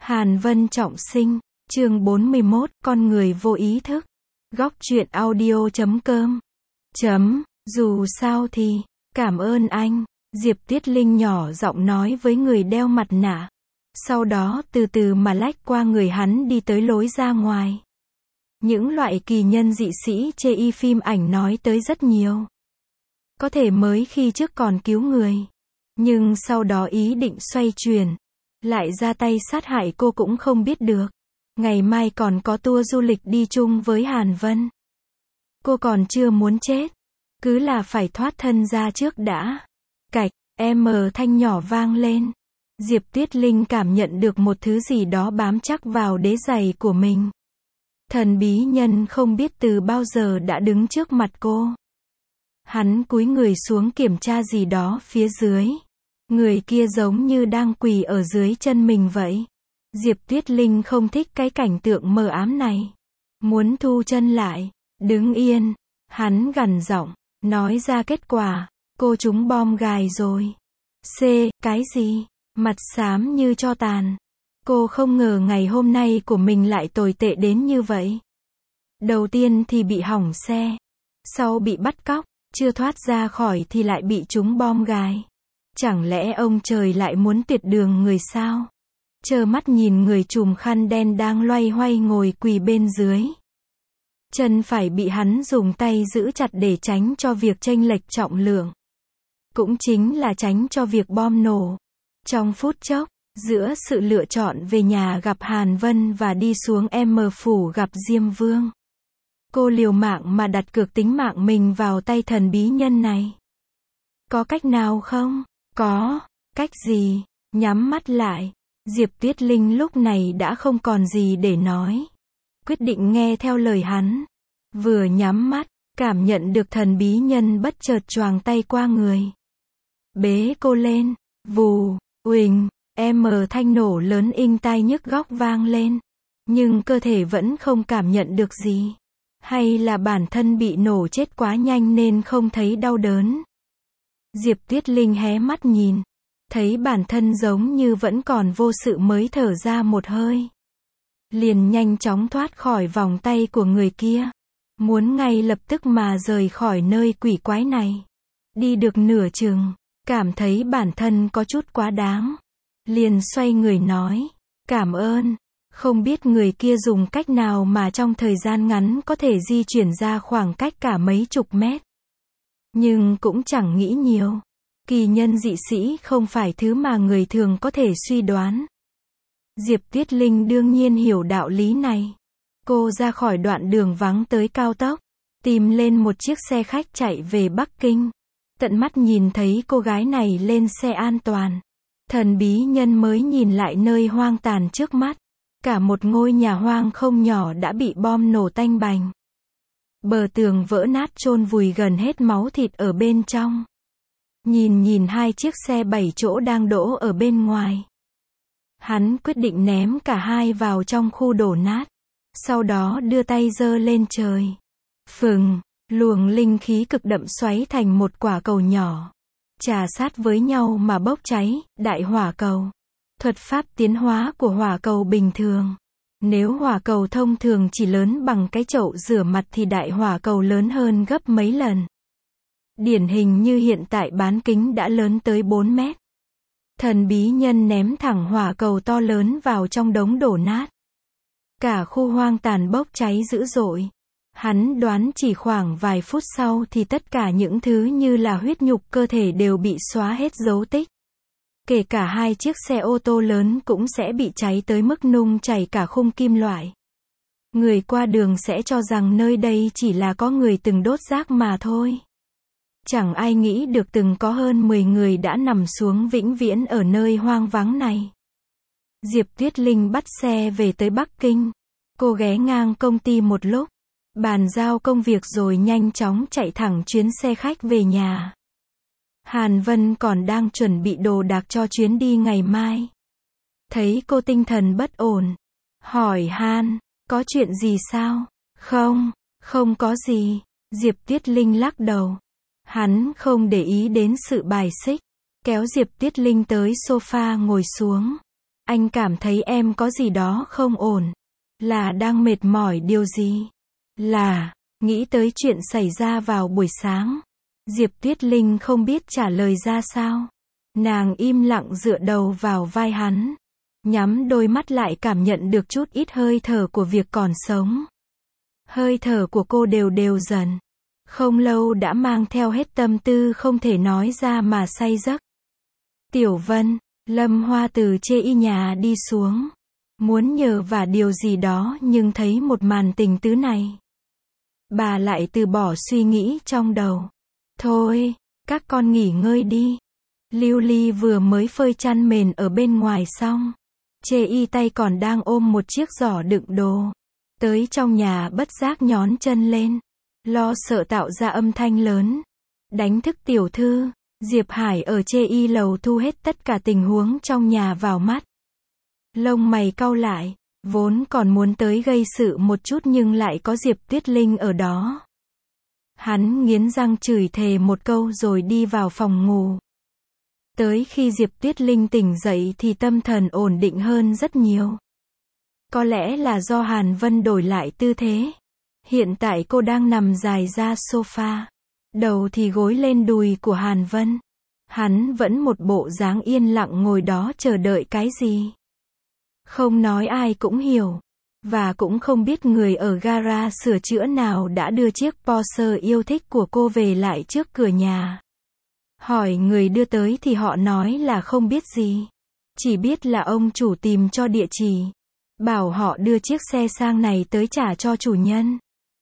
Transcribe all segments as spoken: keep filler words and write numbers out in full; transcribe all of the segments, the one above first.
Hàn Vân trọng sinh, chương bốn mươi mốt, con người vô ý thức. Góc truyện audio chấm com. Chấm, dù sao thì, cảm ơn anh, Diệp Tuyết Linh nhỏ giọng nói với người đeo mặt nạ. Sau đó từ từ mà lách qua người hắn đi tới lối ra ngoài. Những loại kỳ nhân dị sĩ chê y phim ảnh nói tới rất nhiều. Có thể mới khi trước còn cứu người. Nhưng sau đó ý định xoay chuyển. Lại ra tay sát hại cô cũng không biết được. Ngày mai còn có tour du lịch đi chung với Hàn Vân. Cô còn chưa muốn chết. Cứ là phải thoát thân ra trước đã. Cạch, em thanh nhỏ vang lên. Diệp Tuyết Linh cảm nhận được một thứ gì đó bám chắc vào đế giày của mình. Thần bí nhân không biết từ bao giờ đã đứng trước mặt cô. Hắn cúi người xuống kiểm tra gì đó phía dưới. Người kia giống như đang quỳ ở dưới chân mình vậy. Diệp Tuyết Linh không thích cái cảnh tượng mờ ám này. Muốn thu chân lại, đứng yên. Hắn gằn giọng, nói ra kết quả. Cô trúng bom gài rồi. C, cái gì? Mặt xám như tro tàn. Cô không ngờ ngày hôm nay của mình lại tồi tệ đến như vậy. Đầu tiên thì bị hỏng xe. Sau bị bắt cóc. Chưa thoát ra khỏi thì lại bị trúng bom gài. Chẳng lẽ ông trời lại muốn tuyệt đường người sao? Trơ mắt nhìn người trùm khăn đen đang loay hoay ngồi quỳ bên dưới. Chân phải bị hắn dùng tay giữ chặt để tránh cho việc chênh lệch trọng lượng. Cũng chính là tránh cho việc bom nổ. Trong phút chốc, giữa sự lựa chọn về nhà gặp Hàn Vân và đi xuống M phủ gặp Diêm Vương. Cô liều mạng mà đặt cược tính mạng mình vào tay thần bí nhân này. Có cách nào không? Có. Cách gì? Nhắm mắt lại. Diệp Tuyết Linh lúc này đã không còn gì để nói. Quyết định nghe theo lời hắn. Vừa nhắm mắt, cảm nhận được thần bí nhân bất chợt choàng tay qua người. Bế cô lên. Vù, uỳnh, M thanh nổ lớn inh tai nhức góc vang lên. Nhưng cơ thể vẫn không cảm nhận được gì. Hay là bản thân bị nổ chết quá nhanh nên không thấy đau đớn. Diệp Tuyết Linh hé mắt nhìn. Thấy bản thân giống như vẫn còn vô sự mới thở ra một hơi. Liền nhanh chóng thoát khỏi vòng tay của người kia. Muốn ngay lập tức mà rời khỏi nơi quỷ quái này. Đi được nửa chừng. Cảm thấy bản thân có chút quá đáng. Liền xoay người nói. Cảm ơn. Không biết người kia dùng cách nào mà trong thời gian ngắn có thể di chuyển ra khoảng cách cả mấy chục mét. Nhưng cũng chẳng nghĩ nhiều. Kỳ nhân dị sĩ không phải thứ mà người thường có thể suy đoán. Diệp Tuyết Linh đương nhiên hiểu đạo lý này. Cô ra khỏi đoạn đường vắng tới cao tốc. Tìm lên một chiếc xe khách chạy về Bắc Kinh. Tận mắt nhìn thấy cô gái này lên xe an toàn. Thần bí nhân mới nhìn lại nơi hoang tàn trước mắt. Cả một ngôi nhà hoang không nhỏ đã bị bom nổ tanh bành. Bờ tường vỡ nát chôn vùi gần hết máu thịt ở bên trong. Nhìn nhìn hai chiếc xe bảy chỗ đang đỗ ở bên ngoài. Hắn quyết định ném cả hai vào trong khu đổ nát. Sau đó đưa tay giơ lên trời. Phừng, luồng linh khí cực đậm xoáy thành một quả cầu nhỏ. Chà sát với nhau mà bốc cháy, đại hỏa cầu. Thuật pháp tiến hóa của hỏa cầu bình thường. Nếu hỏa cầu thông thường chỉ lớn bằng cái chậu rửa mặt thì đại hỏa cầu lớn hơn gấp mấy lần. Điển hình như hiện tại bán kính đã lớn tới bốn mét. Thần bí nhân ném thẳng hỏa cầu to lớn vào trong đống đổ nát. Cả khu hoang tàn bốc cháy dữ dội. Hắn đoán chỉ khoảng vài phút sau thì tất cả những thứ như là huyết nhục cơ thể đều bị xóa hết dấu tích. Kể cả hai chiếc xe ô tô lớn cũng sẽ bị cháy tới mức nung chảy cả khung kim loại. Người qua đường sẽ cho rằng nơi đây chỉ là có người từng đốt rác mà thôi. Chẳng ai nghĩ được từng có hơn mười người đã nằm xuống vĩnh viễn ở nơi hoang vắng này. Diệp Tuyết Linh bắt xe về tới Bắc Kinh. Cô ghé ngang công ty một lúc. Bàn giao công việc rồi nhanh chóng chạy thẳng chuyến xe khách về nhà. Hàn Vân còn đang chuẩn bị đồ đạc cho chuyến đi ngày mai. Thấy cô tinh thần bất ổn. Hỏi Han, có chuyện gì sao? Không, không có gì. Diệp Tuyết Linh lắc đầu. Hắn không để ý đến sự bài xích. Kéo Diệp Tuyết Linh tới sofa ngồi xuống. Anh cảm thấy em có gì đó không ổn. Là đang mệt mỏi điều gì? Là, nghĩ tới chuyện xảy ra vào buổi sáng. Diệp Tuyết Linh không biết trả lời ra sao. Nàng im lặng dựa đầu vào vai hắn. Nhắm đôi mắt lại cảm nhận được chút ít hơi thở của việc còn sống. Hơi thở của cô đều đều dần. Không lâu đã mang theo hết tâm tư không thể nói ra mà say giấc. Tiểu Vân, Lâm Hoa từ chê y nhà đi xuống. Muốn nhờ vả điều gì đó nhưng thấy một màn tình tứ này. Bà lại từ bỏ suy nghĩ trong đầu. Thôi, các con nghỉ ngơi đi. Lưu Ly vừa mới phơi chăn mền ở bên ngoài xong. Chê y tay còn đang ôm một chiếc giỏ đựng đồ. Tới trong nhà bất giác nhón chân lên. Lo sợ tạo ra âm thanh lớn. Đánh thức tiểu thư. Diệp Hải ở chê y lầu thu hết tất cả tình huống trong nhà vào mắt. Lông mày cau lại. Vốn còn muốn tới gây sự một chút nhưng lại có Diệp Tuyết Linh ở đó. Hắn nghiến răng chửi thề một câu rồi đi vào phòng ngủ. Tới khi Diệp Tuyết Linh tỉnh dậy thì tâm thần ổn định hơn rất nhiều. Có lẽ là do Hàn Vân đổi lại tư thế. Hiện tại cô đang nằm dài ra sofa. Đầu thì gối lên đùi của Hàn Vân. Hắn vẫn một bộ dáng yên lặng ngồi đó chờ đợi cái gì. Không nói ai cũng hiểu. Và cũng không biết người ở gara sửa chữa nào đã đưa chiếc Porsche yêu thích của cô về lại trước cửa nhà. Hỏi người đưa tới thì họ nói là không biết gì. Chỉ biết là ông chủ tìm cho địa chỉ. Bảo họ đưa chiếc xe sang này tới trả cho chủ nhân.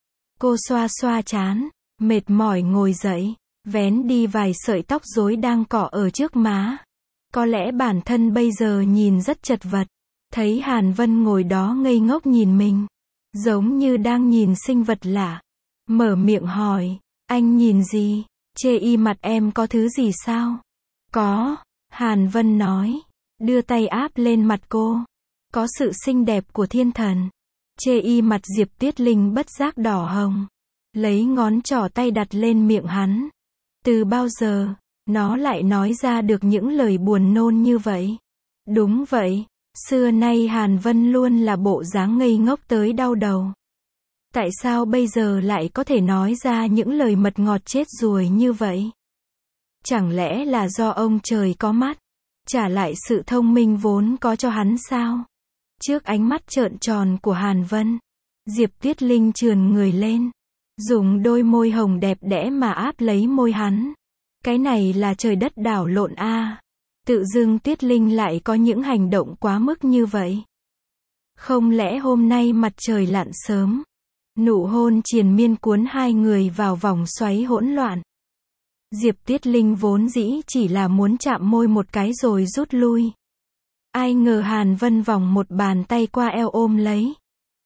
Cô xoa xoa trán, mệt mỏi ngồi dậy, vén đi vài sợi tóc rối đang cọ ở trước má. Có lẽ bản thân bây giờ nhìn rất chật vật. Thấy Hàn Vân ngồi đó ngây ngốc nhìn mình. Giống như đang nhìn sinh vật lạ. Mở miệng hỏi, anh nhìn gì? Chê y mặt em có thứ gì sao? Có, Hàn Vân nói. Đưa tay áp lên mặt cô. Có sự xinh đẹp của thiên thần. Chê y mặt Diệp Tuyết Linh bất giác đỏ hồng. Lấy ngón trỏ tay đặt lên miệng hắn. Từ bao giờ, nó lại nói ra được những lời buồn nôn như vậy? Đúng vậy. Xưa nay Hàn Vân luôn là bộ dáng ngây ngốc tới đau đầu. Tại sao bây giờ lại có thể nói ra những lời mật ngọt chết ruồi như vậy? Chẳng lẽ là do ông trời có mắt, trả lại sự thông minh vốn có cho hắn sao? Trước ánh mắt trợn tròn của Hàn Vân, Diệp Tuyết Linh trườn người lên, dùng đôi môi hồng đẹp đẽ mà áp lấy môi hắn. Cái này là trời đất đảo lộn a. À. Tự dưng Tuyết Linh lại có những hành động quá mức như vậy. Không lẽ hôm nay mặt trời lặn sớm? Nụ hôn triền miên cuốn hai người vào vòng xoáy hỗn loạn. Diệp Tuyết Linh vốn dĩ chỉ là muốn chạm môi một cái rồi rút lui. Ai ngờ Hàn Vân vòng một bàn tay qua eo ôm lấy.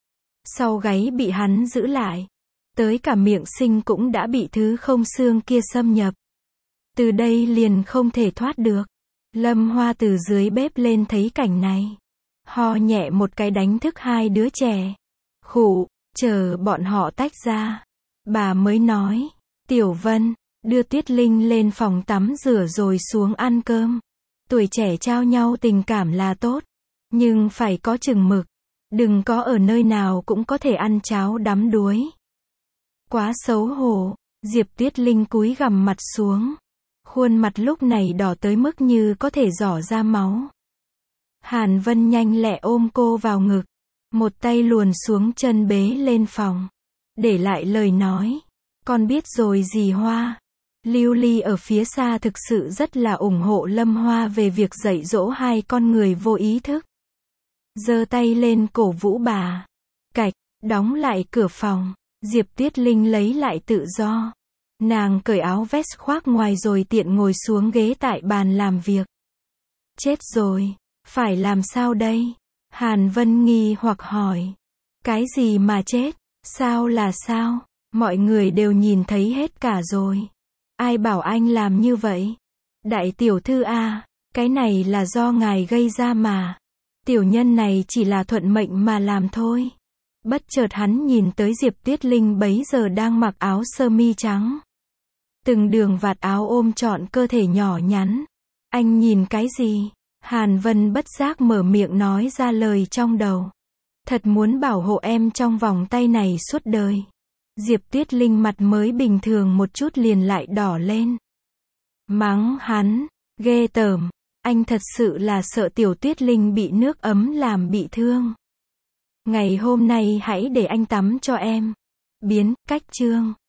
Sau gáy bị hắn giữ lại. Tới cả miệng sinh cũng đã bị thứ không xương kia xâm nhập. Từ đây liền không thể thoát được. Lâm Hoa từ dưới bếp lên thấy cảnh này. Ho nhẹ một cái đánh thức hai đứa trẻ. Khụ, chờ bọn họ tách ra. Bà mới nói, Tiểu Vân, đưa Tuyết Linh lên phòng tắm rửa rồi xuống ăn cơm. Tuổi trẻ trao nhau tình cảm là tốt. Nhưng phải có chừng mực. Đừng có ở nơi nào cũng có thể ăn cháo đắm đuối. Quá xấu hổ, Diệp Tuyết Linh cúi gằm mặt xuống. Khuôn mặt lúc này đỏ tới mức như có thể rỏ ra máu. Hàn Vân nhanh lẹ ôm cô vào ngực. Một tay luồn xuống chân bế lên phòng. Để lại lời nói. Con biết rồi dì Hoa. Lưu Ly ở phía xa thực sự rất là ủng hộ Lâm Hoa về việc dạy dỗ hai con người vô ý thức. Giơ tay lên cổ vũ bà. Cạch, đóng lại cửa phòng. Diệp Tuyết Linh lấy lại tự do. Nàng cởi áo vest khoác ngoài rồi tiện ngồi xuống ghế tại bàn làm việc. Chết rồi, phải làm sao đây? Hàn Vân nghi hoặc hỏi. Cái gì mà chết? Sao là sao? Mọi người đều nhìn thấy hết cả rồi. Ai bảo anh làm như vậy? Đại tiểu thư a, cái này là do ngài gây ra mà. Tiểu nhân này chỉ là thuận mệnh mà làm thôi. Bất chợt hắn nhìn tới Diệp Tuyết Linh bấy giờ đang mặc áo sơ mi trắng. Từng đường vạt áo ôm trọn cơ thể nhỏ nhắn. Anh nhìn cái gì? Hàn Vân bất giác mở miệng nói ra lời trong đầu. Thật muốn bảo hộ em trong vòng tay này suốt đời. Diệp Tuyết Linh mặt mới bình thường một chút liền lại đỏ lên. Mắng hắn, ghê tởm, anh thật sự là sợ Tiểu Tuyết Linh bị nước ấm làm bị thương. Ngày hôm nay hãy để anh tắm cho em. Biến, cách chương.